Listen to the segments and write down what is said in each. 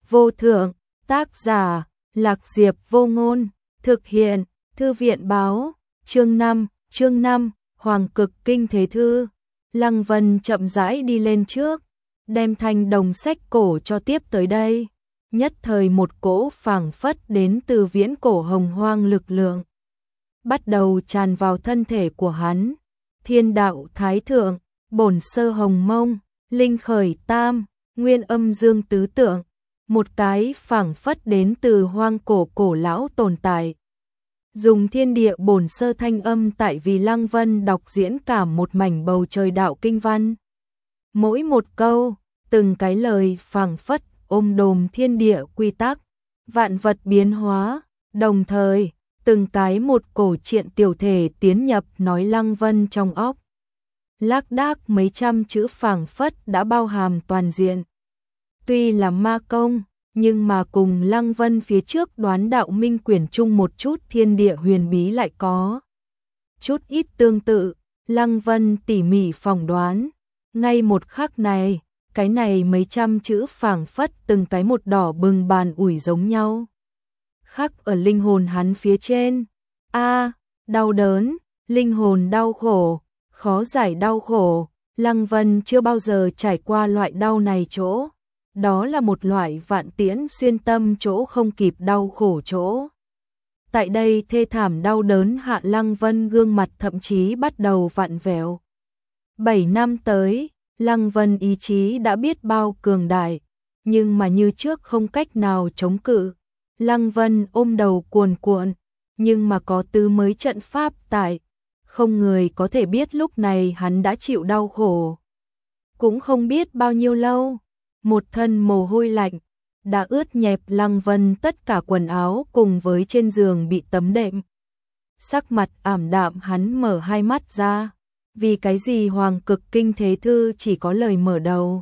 vô thượng, tác giả, Lạc Diệp Vô Ngôn, thực hiện, Thư viện báo, chương 5, Hoàng Cực Kinh Thế Thư. Lăng Vân chậm rãi đi lên trước, đem thanh đồng sách cổ cho tiếp tới đây. Nhất thời một cỗ phảng phất đến từ viễn cổ hồng hoang lực lượng bắt đầu tràn vào thân thể của hắn. Thiên đạo thái thượng, bổn sơ hồng mông, linh khởi tam, nguyên âm dương tứ tượng, một cái phảng phất đến từ hoang cổ cổ lão tồn tại. Dùng thiên địa bổn sơ thanh âm tại vì Lăng Vân đọc diễn cả một mảnh bầu trời đạo kinh văn. Mỗi một câu, từng cái lời phảng phất ôm đồm thiên địa quy tắc, vạn vật biến hóa, đồng thời, từng cái một cổ truyện tiểu thể tiến nhập nói Lăng Vân trong óc. Lác đác mấy trăm chữ phảng phất đã bao hàm toàn diện. Tuy là ma công, nhưng mà cùng Lăng Vân phía trước đoán đạo minh quyển chung một chút thiên địa huyền bí lại có chút ít tương tự. Lăng Vân tỉ mỉ phỏng đoán, ngay một khắc này, cái này mấy trăm chữ phảng phất từng cái một đỏ bừng bàn ủi giống nhau. Khắc ở linh hồn hắn phía trên. Đau đớn, linh hồn đau khổ, khó giải đau khổ. Lăng Vân chưa bao giờ trải qua loại đau này chỗ. Đó là một loại vạn tiễn xuyên tâm chỗ không kịp đau khổ chỗ. Tại đây thê thảm đau đớn hạ Lăng Vân gương mặt thậm chí bắt đầu vặn vẹo. 7 năm tới, Lăng Vân ý chí đã biết bao cường đại, nhưng mà như trước không cách nào chống cự. Lăng Vân ôm đầu cuồn cuộn, nhưng mà có tứ mới trận pháp tại, không người có thể biết lúc này hắn đã chịu đau khổ. Cũng không biết bao nhiêu lâu, một thân mồ hôi lạnh đã ướt nhẹp Lăng Vân tất cả quần áo cùng với trên giường bị tấm đệm. Sắc mặt ảm đạm hắn mở hai mắt ra, vì cái gì Hoàng Cực Kinh Thế Thư chỉ có lời mở đầu,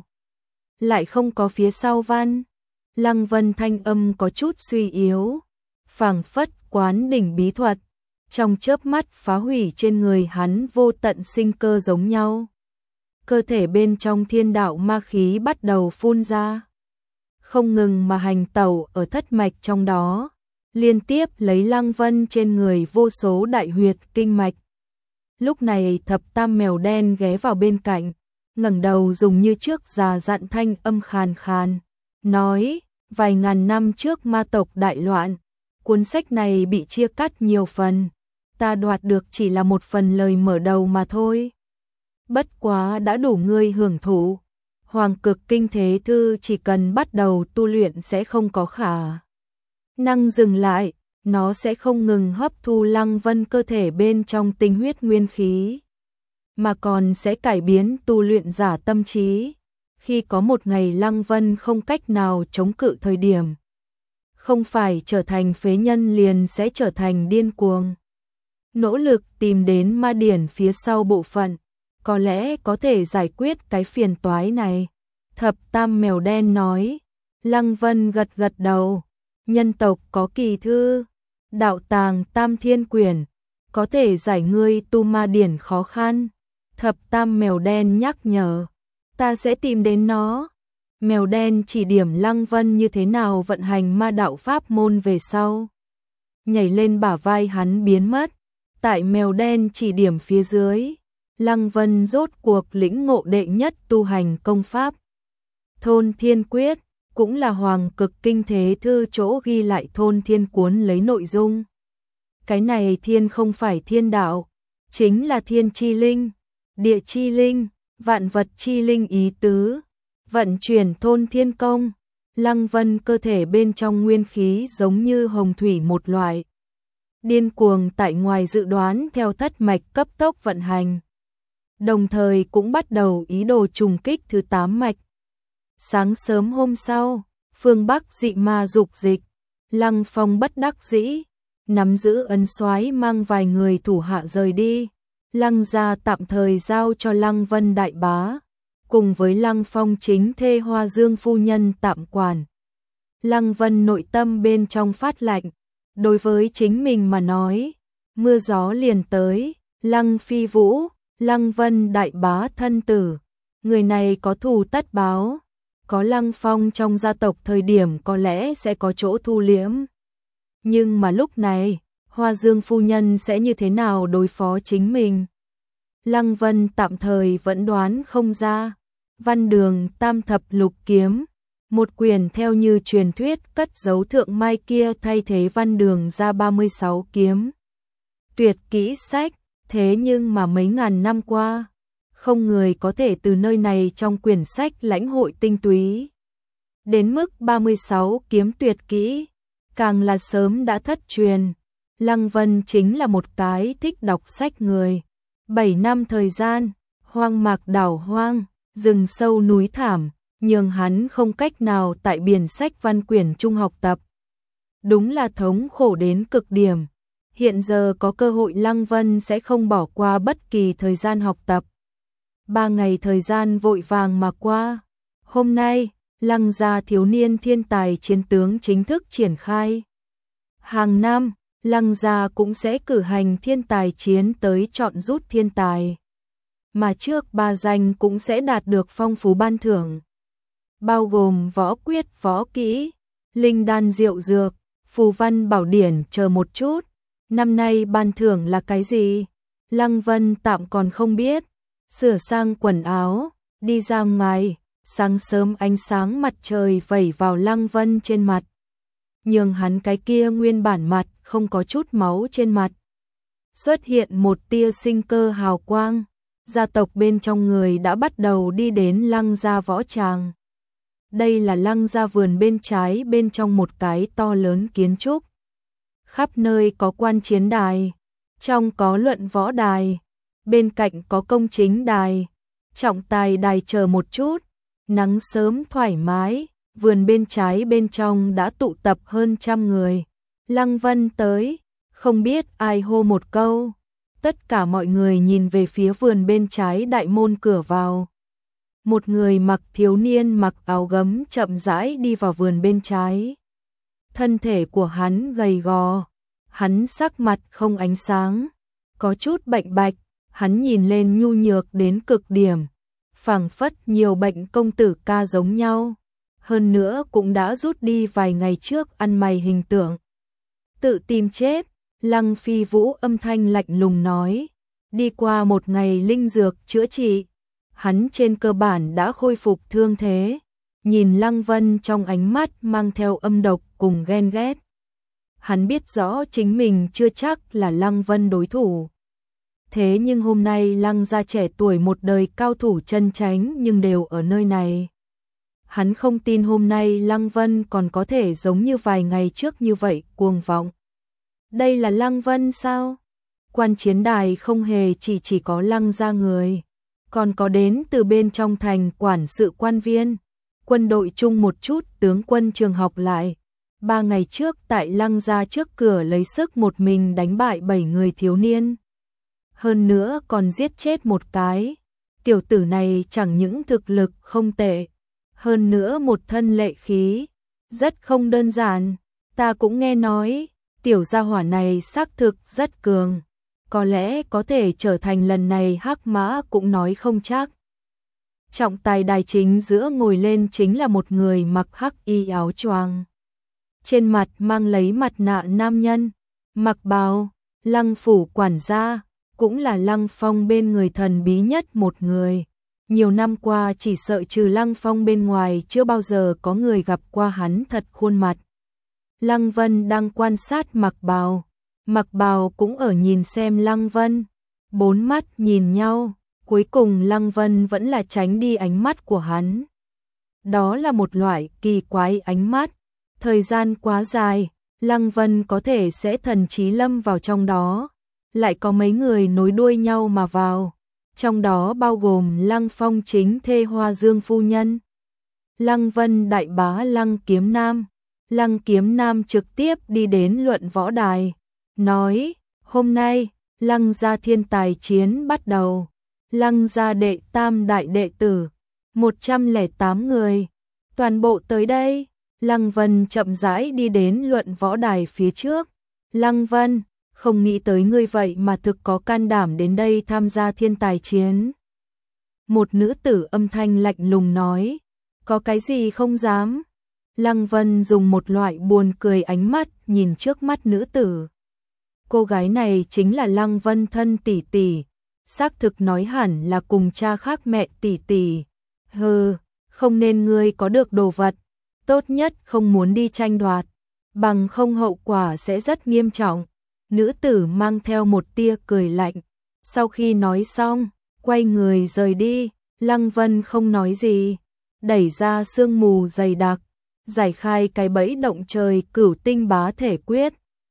lại không có phía sau văn. Lăng Vân thanh âm có chút suy yếu, phảng phất quán đỉnh bí thuật, trong chớp mắt phá hủy trên người hắn vô tận sinh cơ giống nhau. Cơ thể bên trong thiên đạo ma khí bắt đầu phun ra, không ngừng mà hành tẩu ở thất mạch trong đó, liên tiếp lấy Lăng Vân trên người vô số đại huyệt kinh mạch. Lúc này thập tam mèo đen ghé vào bên cạnh, ngẩng đầu dùng như trước già dặn thanh âm khàn khàn, nói, vài ngàn năm trước ma tộc đại loạn, cuốn sách này bị chia cắt nhiều phần, ta đoạt được chỉ là một phần lời mở đầu mà thôi. Bất quá đã đủ ngươi hưởng thụ, Hoàng Cực Kinh Thế Thư chỉ cần bắt đầu tu luyện sẽ không có khả năng dừng lại, nó sẽ không ngừng hấp thu Lăng Vân cơ thể bên trong tinh huyết nguyên khí, mà còn sẽ cải biến tu luyện giả tâm trí. Khi có một ngày Lăng Vân không cách nào chống cự thời điểm, không phải trở thành phế nhân liền sẽ trở thành điên cuồng. Nỗ lực tìm đến ma điển phía sau bộ phận, có lẽ có thể giải quyết cái phiền toái này. Thập tam mèo đen nói. Lăng Vân gật gật đầu. Nhân tộc có kỳ thư, đạo tàng tam thiên quyển, có thể giải ngươi tu ma điển khó khăn. Thập tam mèo đen nhắc nhở. Ta sẽ tìm đến nó. Mèo đen chỉ điểm Lăng Vân như thế nào vận hành ma đạo pháp môn về sau. Nhảy lên bả vai hắn biến mất. Tại mèo đen chỉ điểm phía dưới, Lăng Vân rốt cuộc lĩnh ngộ đệ nhất tu hành công pháp. Thôn Thiên Quyết, cũng là Hoàng Cực Kinh Thế Thư chỗ ghi lại Thôn Thiên cuốn lấy nội dung. Cái này thiên không phải thiên đạo, chính là thiên chi linh, địa chi linh, vạn vật chi linh ý tứ. Vận chuyển Thôn Thiên công, Lăng Vân cơ thể bên trong nguyên khí giống như hồng thủy một loại, điên cuồng tại ngoài dự đoán theo thất mạch cấp tốc vận hành. Đồng thời cũng bắt đầu ý đồ trùng kích thứ 8 mạch. Sáng sớm hôm sau, phương Bắc dị ma dục dịch, Lăng Phong bất đắc dĩ, nắm giữ ấn soái mang vài người thủ hạ rời đi. Lăng gia tạm thời giao cho Lăng Vân đại bá, cùng với Lăng Phong chính thê Hoa Dương phu nhân tạm quản. Lăng Vân nội tâm bên trong phát lạnh, đối với chính mình mà nói, mưa gió liền tới. Lăng Phi Vũ, Lăng Vân đại bá thân tử, người này có thù tất báo, có Lăng Phong trong gia tộc thời điểm có lẽ sẽ có chỗ thu liễm. Nhưng mà lúc này, Hoa Dương phu nhân sẽ như thế nào đối phó chính mình? Lăng Vân tạm thời vẫn đoán không ra. Văn Đường Tam Thập Lục Kiếm, một quyển theo như truyền thuyết cất giấu thượng mai kia thay thế Văn Đường ra 36 kiếm. Tuyệt kỹ sách, thế nhưng mà mấy ngàn năm qua, không người có thể từ nơi này trong quyển sách lãnh hội tinh túy. Đến mức 36 kiếm tuyệt kỹ, càng là sớm đã thất truyền. Lăng Vân chính là một cái thích đọc sách người. 7 năm thời gian, hoang mạc đảo hoang, rừng sâu núi thảm, nhưng hắn không cách nào tại biển sách văn quyển trung học tập. Đúng là thống khổ đến cực điểm. Hiện giờ có cơ hội Lăng Vân sẽ không bỏ qua bất kỳ thời gian học tập. 3 ngày thời gian vội vàng mà qua. Hôm nay, Lăng gia thiếu niên thiên tài chiến tướng chính thức triển khai. Hàng năm, Lăng gia cũng sẽ cử hành thiên tài chiến tới chọn rút thiên tài. Mà trước 3 danh cũng sẽ đạt được phong phú ban thưởng. Bao gồm võ quyết, võ kỹ, linh đan diệu dược, phù văn bảo điển chờ một chút. Năm nay ban thưởng là cái gì? Lăng Vân tạm còn không biết. Sửa sang quần áo, đi ra ngoài, sáng sớm ánh sáng mặt trời vẩy vào Lăng Vân trên mặt. Nhưng hắn cái kia nguyên bản mặt không có chút máu trên mặt. Xuất hiện một tia sinh cơ hào quang. Gia tộc bên trong người đã bắt đầu đi đến Lăng gia võ tràng. Đây là Lăng gia vườn bên trái bên trong một cái to lớn kiến trúc. Khắp nơi có quan chiến đài, trong có luận võ đài, bên cạnh có công chính đài, trọng tài đài chờ một chút. Nắng sớm thoải mái, vườn bên trái bên trong đã tụ tập hơn 100 người. Lăng Vân tới, không biết ai hô một câu. Tất cả mọi người nhìn về phía vườn bên trái đại môn cửa vào. Một người mặc thiếu niên mặc áo gấm chậm rãi đi vào vườn bên trái. Thân thể của hắn gầy gò, hắn sắc mặt không ánh sáng, có chút bệnh bạch, hắn nhìn lên nhu nhược đến cực điểm, phảng phất nhiều bệnh công tử ca giống nhau. Hơn nữa cũng đã rút đi vài ngày trước ăn mày hình tượng. Tự tìm chết, Lăng Phi Vũ âm thanh lạnh lùng nói. Đi qua một ngày linh dược chữa trị, hắn trên cơ bản đã khôi phục thương thế. Nhìn Lăng Vân trong ánh mắt mang theo âm độc cùng ghen ghét. Hắn biết rõ chính mình chưa chắc là Lăng Vân đối thủ. Thế nhưng hôm nay Lăng gia trẻ tuổi một đời cao thủ chân chánh nhưng đều ở nơi này. Hắn không tin hôm nay Lăng Vân còn có thể giống như vài ngày trước như vậy cuồng vọng. Đây là Lăng Vân sao? Quan chiến đài không hề chỉ có Lăng gia người, còn có đến từ bên trong thành quản sự quan viên, quân đội chung một chút tướng quân trường học lại. 3 ngày trước tại Lăng gia trước cửa lấy sức một mình đánh bại 7 người thiếu niên. Hơn nữa còn giết chết một cái. Tiểu tử này chẳng những thực lực không tệ, hơn nữa một thân lệ khí, rất không đơn giản. Ta cũng nghe nói, tiểu gia hỏa này xác thực rất cường, có lẽ có thể trở thành lần này hắc mã cũng nói không chắc. Trọng tài đài chính giữa ngồi lên chính là một người mặc hắc y áo choàng, trên mặt mang lấy mặt nạ nam nhân, mặc bào, Lăng phủ quản gia, cũng là Lăng Phong bên người thần bí nhất một người. Nhiều năm qua chỉ sợ trừ Lăng Phong bên ngoài chưa bao giờ có người gặp qua hắn thật khuôn mặt. Lăng Vân đang quan sát Mặc Bào cũng ở nhìn xem Lăng Vân. 4 mắt nhìn nhau, cuối cùng Lăng Vân vẫn là tránh đi ánh mắt của hắn. Đó là một loại kỳ quái ánh mắt. Thời gian quá dài, Lăng Vân có thể sẽ thần trí lâm vào trong đó. Lại có mấy người nối đuôi nhau mà vào. Trong đó bao gồm Lăng Phong chính thê Hoa Dương phu nhân, Lăng Vân đại bá Lăng Kiếm Nam. Lăng Kiếm Nam trực tiếp đi đến luận võ đài, nói, hôm nay, Lăng gia thiên tài chiến bắt đầu. Lăng gia đệ tam đại đệ tử, 108 người, toàn bộ tới đây. Lăng Vân chậm rãi đi đến luận võ đài phía trước. Lăng Vân, không nghĩ tới ngươi vậy mà thực có can đảm đến đây tham gia thiên tài chiến. Một nữ tử âm thanh lạnh lùng nói, có cái gì không dám. Lăng Vân dùng một loại buồn cười ánh mắt nhìn trước mắt nữ tử. Cô gái này chính là Lăng Vân thân tỷ tỷ, xác thực nói hẳn là cùng cha khác mẹ tỷ tỷ. Hừ, không nên ngươi có được đồ vật, tốt nhất không muốn đi tranh đoạt, bằng không hậu quả sẽ rất nghiêm trọng. Nữ tử mang theo một tia cười lạnh, sau khi nói xong, quay người rời đi. Lăng Vân không nói gì, đẩy ra sương mù dày đặc, giải khai cái bẫy động trời cửu tinh bá thể quyết.